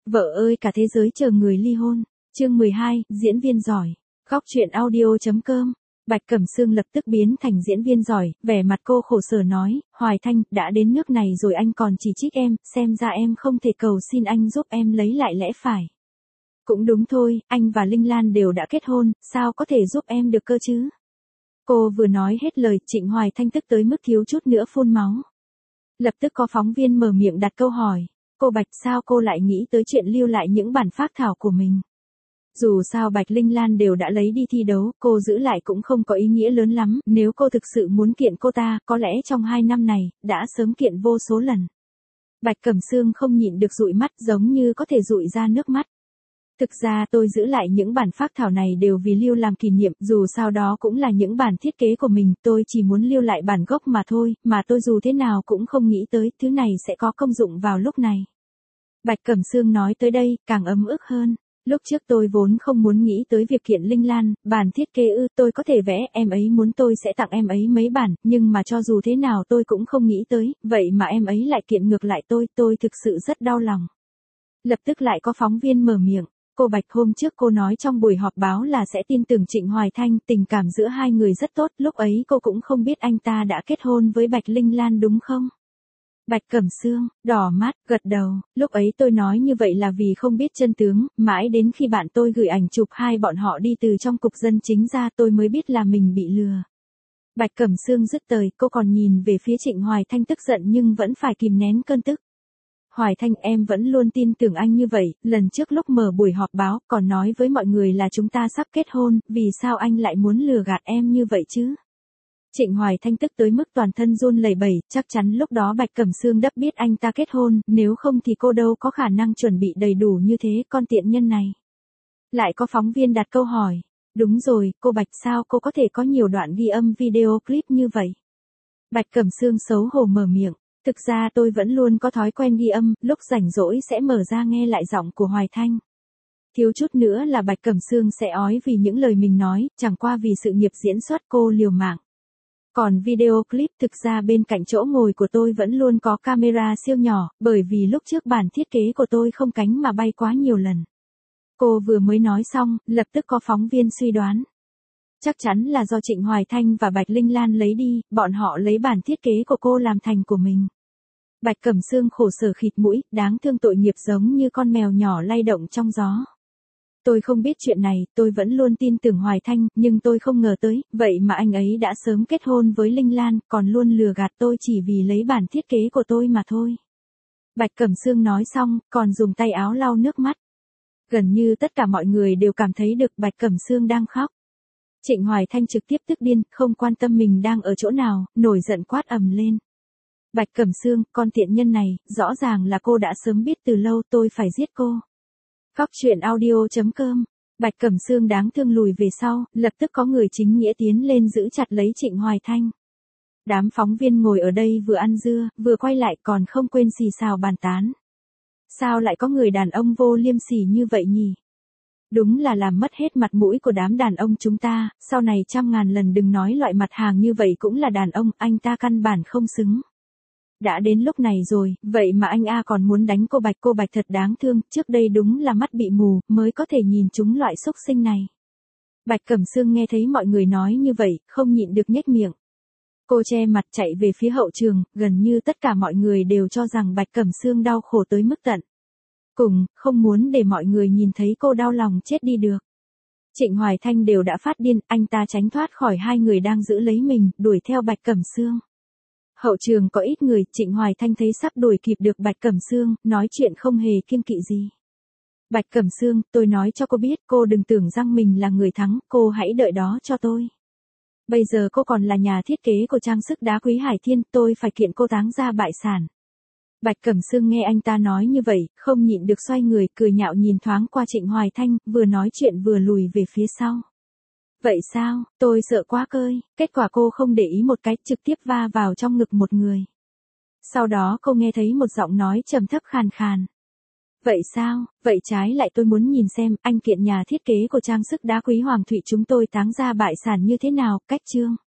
Vợ ơi cả thế giới chờ người ly hôn. Chương 12, diễn viên giỏi. Góc truyện audio.com. Bạch Cẩm Sương lập tức biến thành diễn viên giỏi, vẻ mặt cô khổ sở nói, Hoài Thanh, đã đến nước này rồi anh còn chỉ trích em, xem ra em không thể cầu xin anh giúp em lấy lại lẽ phải. Cũng đúng thôi, anh và Linh Lan đều đã kết hôn, sao có thể giúp em được cơ chứ? Cô vừa nói hết lời, Trịnh Hoài Thanh tức tới mức thiếu chút nữa phun máu. Lập tức có phóng viên mở miệng đặt câu hỏi, cô Bạch sao cô lại nghĩ tới chuyện lưu lại những bản phác thảo của mình? Dù sao Bạch Linh Lan đều đã lấy đi thi đấu, cô giữ lại cũng không có ý nghĩa lớn lắm, nếu cô thực sự muốn kiện cô ta, có lẽ trong 2 năm này, đã sớm kiện vô số lần. Bạch Cẩm Sương không nhịn được dụi mắt giống như có thể dụi ra nước mắt. Thực ra tôi giữ lại những bản phác thảo này đều vì lưu làm kỷ niệm, dù sao đó cũng là những bản thiết kế của mình, tôi chỉ muốn lưu lại bản gốc mà thôi, mà tôi dù thế nào cũng không nghĩ tới, thứ này sẽ có công dụng vào lúc này. Bạch Cẩm Sương nói tới đây, càng ấm ức hơn. Lúc trước tôi vốn không muốn nghĩ tới việc kiện Linh Lan, bản thiết kế tôi có thể vẽ, em ấy muốn tôi sẽ tặng em ấy mấy bản, nhưng mà cho dù thế nào tôi cũng không nghĩ tới, vậy mà em ấy lại kiện ngược lại tôi thực sự rất đau lòng. Lập tức lại có phóng viên mở miệng, cô Bạch hôm trước cô nói trong buổi họp báo là sẽ tin tưởng Trịnh Hoài Thanh, tình cảm giữa hai người rất tốt, lúc ấy cô cũng không biết anh ta đã kết hôn với Bạch Linh Lan đúng không? Bạch Cẩm Sương, đỏ mắt, gật đầu, lúc ấy tôi nói như vậy là vì không biết chân tướng, mãi đến khi bạn tôi gửi ảnh chụp hai bọn họ đi từ trong cục dân chính ra tôi mới biết là mình bị lừa. Bạch Cẩm Sương dứt lời, cô còn nhìn về phía Trịnh Hoài Thanh tức giận nhưng vẫn phải kìm nén cơn tức. Hoài Thanh em vẫn luôn tin tưởng anh như vậy, lần trước lúc mở buổi họp báo còn nói với mọi người là chúng ta sắp kết hôn, vì sao anh lại muốn lừa gạt em như vậy chứ? Trịnh Hoài Thanh tức tới mức toàn thân run lẩy bẩy, chắc chắn lúc đó Bạch Cẩm Sương đã biết anh ta kết hôn, nếu không thì cô đâu có khả năng chuẩn bị đầy đủ như thế, con tiện nhân này. Lại có phóng viên đặt câu hỏi, đúng rồi, cô Bạch sao cô có thể có nhiều đoạn ghi âm video clip như vậy? Bạch Cẩm Sương xấu hổ mở miệng, thực ra tôi vẫn luôn có thói quen ghi âm, lúc rảnh rỗi sẽ mở ra nghe lại giọng của Hoài Thanh. Thiếu chút nữa là Bạch Cẩm Sương sẽ ói vì những lời mình nói, chẳng qua vì sự nghiệp diễn xuất cô liều mạng. Còn video clip thực ra bên cạnh chỗ ngồi của tôi vẫn luôn có camera siêu nhỏ, bởi vì lúc trước bản thiết kế của tôi không cánh mà bay quá nhiều lần. Cô vừa mới nói xong, lập tức có phóng viên suy đoán. Chắc chắn là do Trịnh Hoài Thanh và Bạch Linh Lan lấy đi, bọn họ lấy bản thiết kế của cô làm thành của mình. Bạch Cẩm Sương khổ sở khịt mũi, đáng thương tội nghiệp giống như con mèo nhỏ lay động trong gió. Tôi không biết chuyện này, tôi vẫn luôn tin tưởng Hoài Thanh, nhưng tôi không ngờ tới, vậy mà anh ấy đã sớm kết hôn với Linh Lan, còn luôn lừa gạt tôi chỉ vì lấy bản thiết kế của tôi mà thôi. Bạch Cẩm Sương nói xong, còn dùng tay áo lau nước mắt. Gần như tất cả mọi người đều cảm thấy được Bạch Cẩm Sương đang khóc. Trịnh Hoài Thanh trực tiếp tức điên, không quan tâm mình đang ở chỗ nào, nổi giận quát ầm lên. Bạch Cẩm Sương, con tiện nhân này, rõ ràng là cô đã sớm biết từ lâu tôi phải giết cô. Góc truyện audio.com. Bạch Cẩm Sương đáng thương lùi về sau, lập tức có người chính nghĩa tiến lên giữ chặt lấy Trịnh Hoài Thanh. Đám phóng viên ngồi ở đây vừa ăn dưa, vừa quay lại còn không quên xì xào bàn tán. Sao lại có người đàn ông vô liêm sỉ như vậy nhỉ? Đúng là làm mất hết mặt mũi của đám đàn ông chúng ta, sau này 100.000 lần đừng nói loại mặt hàng như vậy cũng là đàn ông, anh ta căn bản không xứng. Đã đến lúc này rồi, vậy mà anh còn muốn đánh cô Bạch thật đáng thương, trước đây đúng là mắt bị mù, mới có thể nhìn chúng loại xúc sinh này. Bạch Cẩm Sương nghe thấy mọi người nói như vậy, không nhịn được nhếch miệng. Cô che mặt chạy về phía hậu trường, gần như tất cả mọi người đều cho rằng Bạch Cẩm Sương đau khổ tới mức tận cùng, không muốn để mọi người nhìn thấy cô đau lòng chết đi được. Trịnh Hoài Thanh đều đã phát điên, anh ta tránh thoát khỏi hai người đang giữ lấy mình, đuổi theo Bạch Cẩm Sương. Hậu trường có ít người, Trịnh Hoài Thanh thấy sắp đuổi kịp được Bạch Cẩm Sương, nói chuyện không hề kiêng kỵ gì. Bạch Cẩm Sương, tôi nói cho cô biết, cô đừng tưởng rằng mình là người thắng, cô hãy đợi đó cho tôi. Bây giờ cô còn là nhà thiết kế của trang sức đá quý Hải Thiên, tôi phải kiện cô táng ra bại sản. Bạch Cẩm Sương nghe anh ta nói như vậy, không nhịn được xoay người, cười nhạo nhìn thoáng qua Trịnh Hoài Thanh, vừa nói chuyện vừa lùi về phía sau. Vậy sao, tôi sợ quá cơi, kết quả cô không để ý một cái, trực tiếp va vào trong ngực một người. Sau đó cô nghe thấy một giọng nói trầm thấp khàn khàn. Vậy sao, vậy trái lại tôi muốn nhìn xem, anh kiện nhà thiết kế của trang sức đá quý Hoàng Thụy chúng tôi táng ra bại sản như thế nào, cách chương.